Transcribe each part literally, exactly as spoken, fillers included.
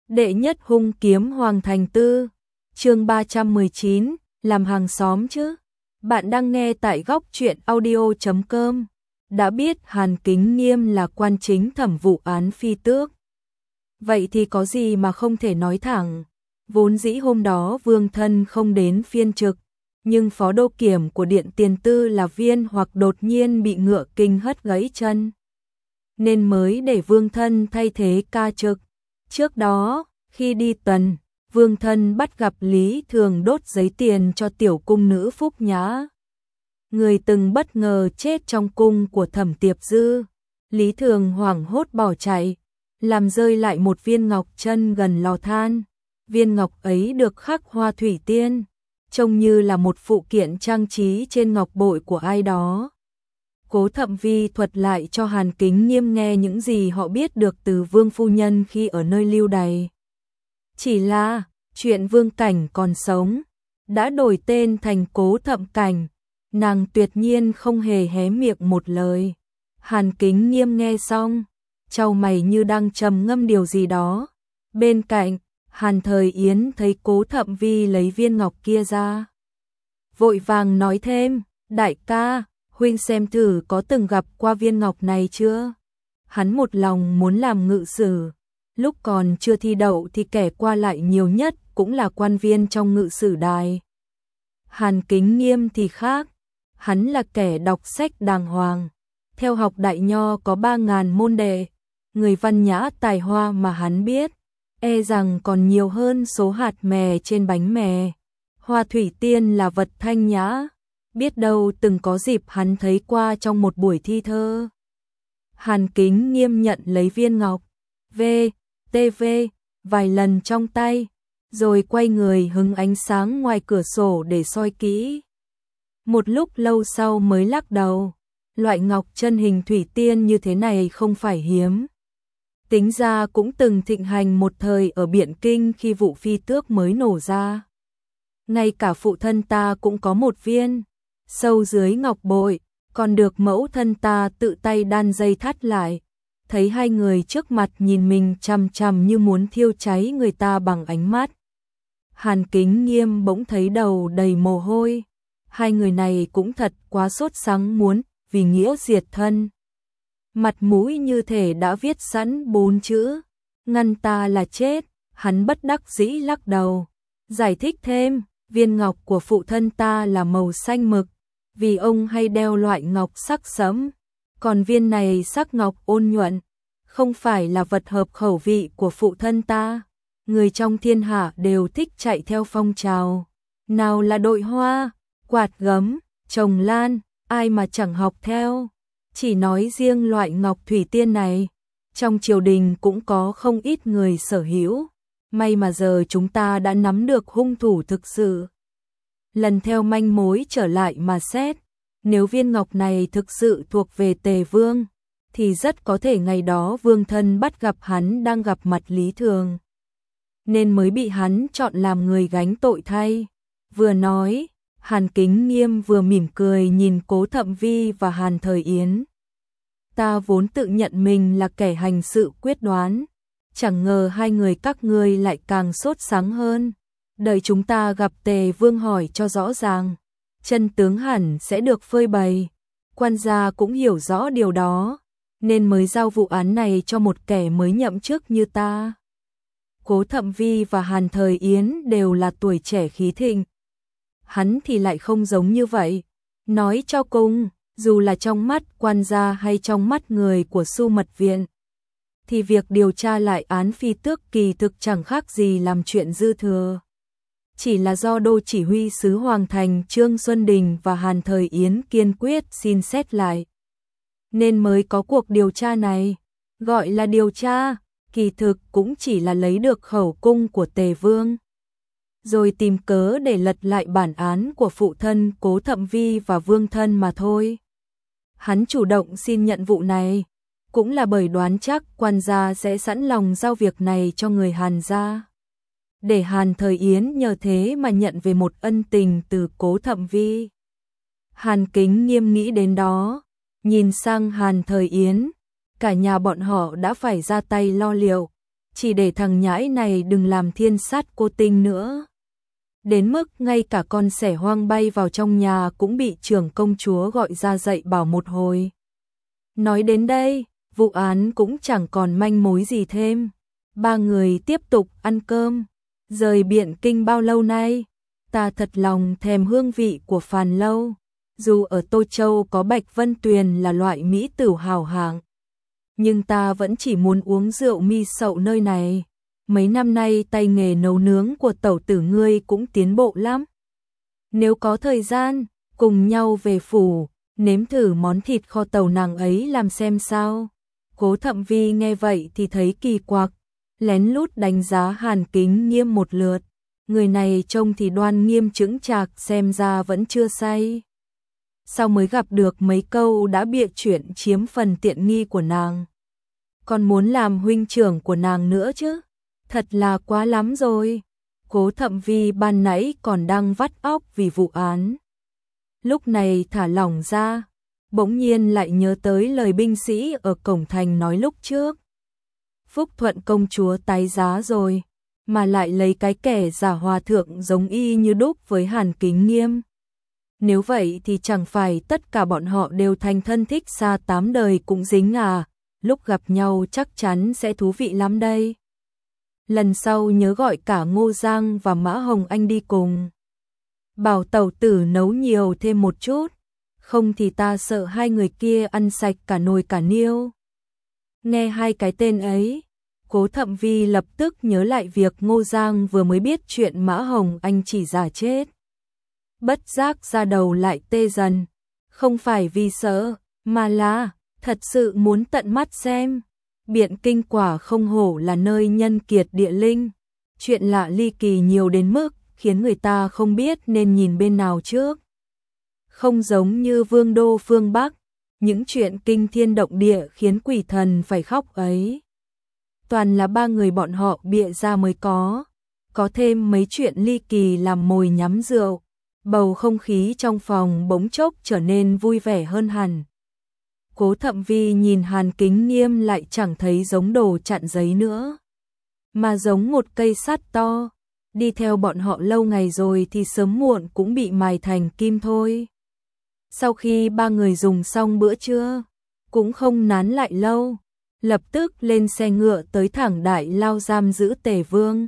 Đệ nhất hung kiếm Hoàng Thành Tư, chương ba trăm mười chín, làm hàng xóm chứ. Bạn đang nghe tại góc truyện audio chấm com. Đã biết Hàn Kính Nghiêm là quan chính thẩm vụ án phi tước. Vậy thì có gì mà không thể nói thẳng. Vốn dĩ hôm đó Vương Thân không đến phiên trực, nhưng phó đô kiểm của Điện Tiền Tư là Viên Hoặc đột nhiên bị ngựa kinh hất gãy chân, nên mới để Vương Thân thay thế ca trực. Trước đó, khi đi tuần, Vương Thân bắt gặp Lý Thường đốt giấy tiền cho tiểu cung nữ Phúc Nhã, người từng bất ngờ chết trong cung của Thẩm Tiệp Dư. Lý Thường hoảng hốt bỏ chạy, làm rơi lại một viên ngọc chân gần lò than. Viên ngọc ấy được khắc hoa thủy tiên, trông như là một phụ kiện trang trí trên ngọc bội của ai đó. Cố Thẩm Vi thuật lại cho Hàn Kính Nghiêm nghe những gì họ biết được từ Vương phu nhân khi ở nơi lưu đày. Chỉ là, chuyện Vương Cảnh còn sống, đã đổi tên thành Cố Thẩm Cảnh, nàng tuyệt nhiên không hề hé miệng một lời. Hàn Kính Nghiêm nghe xong, chau mày như đang trầm ngâm điều gì đó. Bên cạnh, Hàn Thời Yến thấy Cố Thẩm Vi lấy viên ngọc kia ra, vội vàng nói thêm, đại ca, huynh xem thử có từng gặp qua viên ngọc này chưa? Hắn một lòng muốn làm ngự sử, lúc còn chưa thi đậu thì kẻ qua lại nhiều nhất cũng là quan viên trong ngự sử đài. Hàn Kính Nghiêm thì khác, hắn là kẻ đọc sách đàng hoàng, theo học đại nho có ba ngàn môn đệ, người văn nhã tài hoa mà hắn biết, e rằng còn nhiều hơn số hạt mè trên bánh mè. Hoa thủy tiên là vật thanh nhã, biết đâu từng có dịp hắn thấy qua trong một buổi thi thơ. Hàn Kính Nghiêm nhận lấy viên ngọc V, T V vài lần trong tay, rồi quay người hứng ánh sáng ngoài cửa sổ để soi kỹ. Một lúc lâu sau mới lắc đầu, loại ngọc chân hình thủy tiên như thế này không phải hiếm. Tính ra cũng từng thịnh hành một thời ở Biện Kinh khi vụ phi tước mới nổ ra. Ngay cả phụ thân ta cũng có một viên, sâu dưới ngọc bội, còn được mẫu thân ta tự tay đan dây thắt lại. Thấy hai người trước mặt nhìn mình chằm chằm như muốn thiêu cháy người ta bằng ánh mắt. Hàn Kính Nghiêm bỗng thấy đầu đầy mồ hôi. Hai người này cũng thật quá sốt sắng muốn vì nghĩa diệt thân. Mặt mũi như thể đã viết sẵn bốn chữ, ngăn ta là chết. Hắn bất đắc dĩ lắc đầu, giải thích thêm, viên ngọc của phụ thân ta là màu xanh mực, vì ông hay đeo loại ngọc sắc sẫm, còn viên này sắc ngọc ôn nhuận, không phải là vật hợp khẩu vị của phụ thân ta. Người trong thiên hạ đều thích chạy theo phong trào, nào là đội hoa, quạt gấm, trồng lan, ai mà chẳng học theo. Chỉ nói riêng loại ngọc thủy tiên này, trong triều đình cũng có không ít người sở hữu. May mà giờ chúng ta đã nắm được hung thủ thực sự. Lần theo manh mối trở lại mà xét, nếu viên ngọc này thực sự thuộc về Tề Vương, thì rất có thể ngày đó Vương Thân bắt gặp hắn đang gặp mặt Lý Thường, nên mới bị hắn chọn làm người gánh tội thay. Vừa nói, Hàn Kính Nghiêm vừa mỉm cười nhìn Cố Thẩm Vi và Hàn Thời Yến. Ta vốn tự nhận mình là kẻ hành sự quyết đoán, chẳng ngờ hai người các ngươi lại càng sốt sắng hơn. Đợi chúng ta gặp Tề Vương hỏi cho rõ ràng, chân tướng hẳn sẽ được phơi bày. Quan gia cũng hiểu rõ điều đó, nên mới giao vụ án này cho một kẻ mới nhậm chức như ta. Cố Thẩm Vi và Hàn Thời Yến đều là tuổi trẻ khí thịnh. Hắn thì lại không giống như vậy. Nói cho cùng, dù là trong mắt quan gia hay trong mắt người của Su Mật Viện, thì việc điều tra lại án phi tước kỳ thực chẳng khác gì làm chuyện dư thừa. Chỉ là do đô chỉ huy sứ Hoàng Thành Trương Xuân Đình và Hàn Thời Yến kiên quyết xin xét lại, nên mới có cuộc điều tra này. Gọi là điều tra, kỳ thực cũng chỉ là lấy được khẩu cung của Tề Vương, rồi tìm cớ để lật lại bản án của phụ thân Cố Thẩm Vi và Vương Thân mà thôi. Hắn chủ động xin nhận vụ này, cũng là bởi đoán chắc quan gia sẽ sẵn lòng giao việc này cho người Hàn gia, để Hàn Thời Yến nhờ thế mà nhận về một ân tình từ Cố Thẩm Vi. Hàn Kính Nghiêm nghĩ đến đó, nhìn sang Hàn Thời Yến, cả nhà bọn họ đã phải ra tay lo liệu, chỉ để thằng nhãi này đừng làm thiên sát cô tinh nữa. Đến mức ngay cả con sẻ hoang bay vào trong nhà cũng bị trưởng công chúa gọi ra dạy bảo một hồi. Nói đến đây, vụ án cũng chẳng còn manh mối gì thêm. Ba người tiếp tục ăn cơm. Rời Biện Kinh bao lâu nay, ta thật lòng thèm hương vị của phàn lâu. Dù ở Tô Châu có Bạch Vân Tuyền là loại mỹ tửu hào hạng, nhưng ta vẫn chỉ muốn uống rượu mi sậu nơi này. Mấy năm nay tay nghề nấu nướng của tẩu tử ngươi cũng tiến bộ lắm. Nếu có thời gian, cùng nhau về phủ, nếm thử món thịt kho tàu nàng ấy làm xem sao. Cố Thậm Vi nghe vậy thì thấy kỳ quặc, lén lút đánh giá Hàn Kính Nghiêm một lượt. Người này trông thì đoan nghiêm chững chạc, xem ra vẫn chưa say. Sao mới gặp được mấy câu đã bịa chuyện chiếm phần tiện nghi của nàng. Còn muốn làm huynh trưởng của nàng nữa chứ. Thật là quá lắm rồi. Cố Thậm Vi ban nãy còn đang vắt óc vì vụ án. Lúc này thả lỏng ra, bỗng nhiên lại nhớ tới lời binh sĩ ở cổng thành nói lúc trước. Phúc Thuận công chúa tái giá rồi, mà lại lấy cái kẻ giả hòa thượng giống y như đúc với Hàn Kính Nghiêm. Nếu vậy thì chẳng phải tất cả bọn họ đều thành thân thích xa tám đời cũng dính à, lúc gặp nhau chắc chắn sẽ thú vị lắm đây. Lần sau nhớ gọi cả Ngô Giang và Mã Hồng Anh đi cùng. Bảo tẩu tử nấu nhiều thêm một chút, không thì ta sợ hai người kia ăn sạch cả nồi cả niêu. Nghe hai cái tên ấy, Cố Thậm Vi lập tức nhớ lại việc Ngô Giang vừa mới biết chuyện Mã Hồng Anh chỉ giả chết. Bất giác da đầu lại tê dần, không phải vì sợ, mà là thật sự muốn tận mắt xem. Biện Kinh quả không hổ là nơi nhân kiệt địa linh, chuyện lạ ly kỳ nhiều đến mức khiến người ta không biết nên nhìn bên nào trước. Không giống như Vương đô phương Bắc, những chuyện kinh thiên động địa khiến quỷ thần phải khóc ấy. Toàn là ba người bọn họ bịa ra mới có, có thêm mấy chuyện ly kỳ làm mồi nhắm rượu, bầu không khí trong phòng bỗng chốc trở nên vui vẻ hơn hẳn. Cố Thậm Vi nhìn Hàn Kính Nghiêm lại chẳng thấy giống đồ chặn giấy nữa, mà giống một cây sắt to, đi theo bọn họ lâu ngày rồi thì sớm muộn cũng bị mài thành kim thôi. Sau khi ba người dùng xong bữa trưa, cũng không nán lại lâu, lập tức lên xe ngựa tới thẳng Đại Lao giam giữ Tề Vương.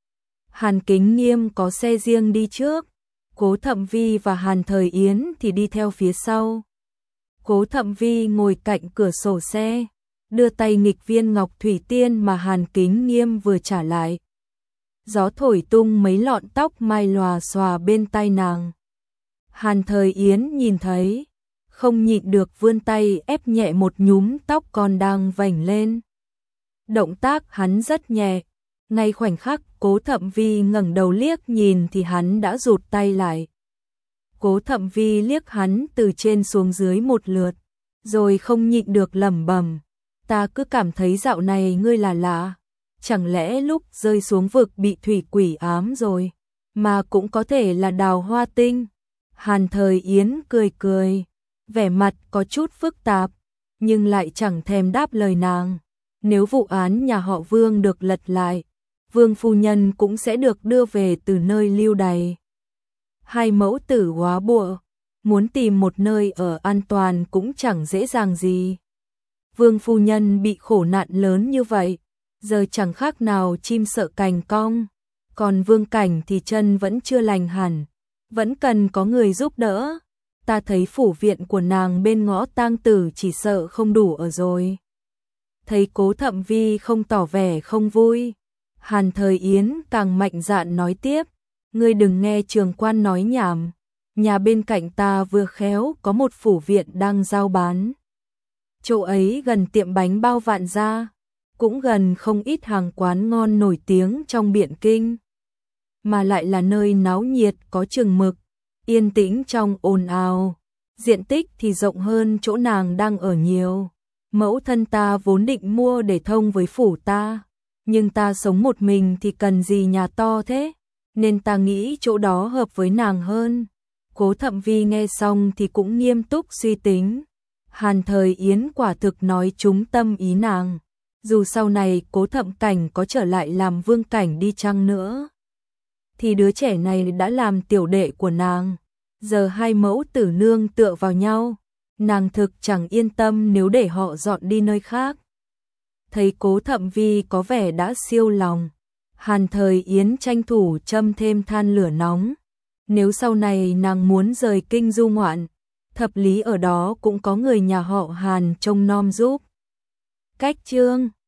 Hàn Kính Nghiêm có xe riêng đi trước, Cố Thậm Vi và Hàn Thời Yến thì đi theo phía sau. Cố Thậm Vi ngồi cạnh cửa sổ xe, đưa tay nghịch viên ngọc thủy tiên mà Hàn Kính Nghiêm vừa trả lại. Gió thổi tung mấy lọn tóc mai lòa xòa bên tai nàng. Hàn Thời Yến nhìn thấy, không nhịn được vươn tay ép nhẹ một nhúm tóc còn đang vành lên. Động tác hắn rất nhẹ, ngay khoảnh khắc Cố Thậm Vi ngẩng đầu liếc nhìn thì hắn đã rụt tay lại. Cố Thậm Vi liếc hắn từ trên xuống dưới một lượt, rồi không nhịn được lẩm bẩm, ta cứ cảm thấy dạo này ngươi là lạ, chẳng lẽ lúc rơi xuống vực bị thủy quỷ ám rồi, mà cũng có thể là Đào Hoa Tinh. Hàn Thời Yến cười cười, vẻ mặt có chút phức tạp, nhưng lại chẳng thèm đáp lời nàng. Nếu vụ án nhà họ Vương được lật lại, Vương phu nhân cũng sẽ được đưa về từ nơi lưu đày. Hai mẫu tử hóa bụa, muốn tìm một nơi ở an toàn cũng chẳng dễ dàng gì. Vương phu nhân bị khổ nạn lớn như vậy, giờ chẳng khác nào chim sợ cành cong, còn Vương Cảnh thì chân vẫn chưa lành hẳn, vẫn cần có người giúp đỡ. Ta thấy phủ viện của nàng bên ngõ Tang Tử chỉ sợ không đủ ở rồi. Thấy Cố Thậm Vi không tỏ vẻ không vui, Hàn Thời Yến càng mạnh dạn nói tiếp, ngươi đừng nghe trường quan nói nhảm, nhà bên cạnh ta vừa khéo có một phủ viện đang giao bán. Chỗ ấy gần tiệm bánh bao Vạn Gia, cũng gần không ít hàng quán ngon nổi tiếng trong Biện Kinh, mà lại là nơi náo nhiệt có chừng mực, yên tĩnh trong ồn ào, diện tích thì rộng hơn chỗ nàng đang ở nhiều. Mẫu thân ta vốn định mua để thông với phủ ta, nhưng ta sống một mình thì cần gì nhà to thế, nên ta nghĩ chỗ đó hợp với nàng hơn. Cố Thậm Vi nghe xong thì cũng nghiêm túc suy tính. Hàn Thời Yến quả thực nói trúng tâm ý nàng. dù sau này Cố Thậm Cảnh có trở lại làm vương cảnh đi chăng nữa, thì đứa trẻ này đã làm tiểu đệ của nàng. Giờ hai mẫu tử nương tựa vào nhau, nàng thực chẳng yên tâm nếu để họ dọn đi nơi khác. Thấy Cố Thậm Vi có vẻ đã siêu lòng, Hàn Thời Yến tranh thủ châm thêm than lửa nóng. Nếu sau này nàng muốn rời kinh du ngoạn, thập lý ở đó cũng có người nhà họ Hàn trông nom giúp. Cách chương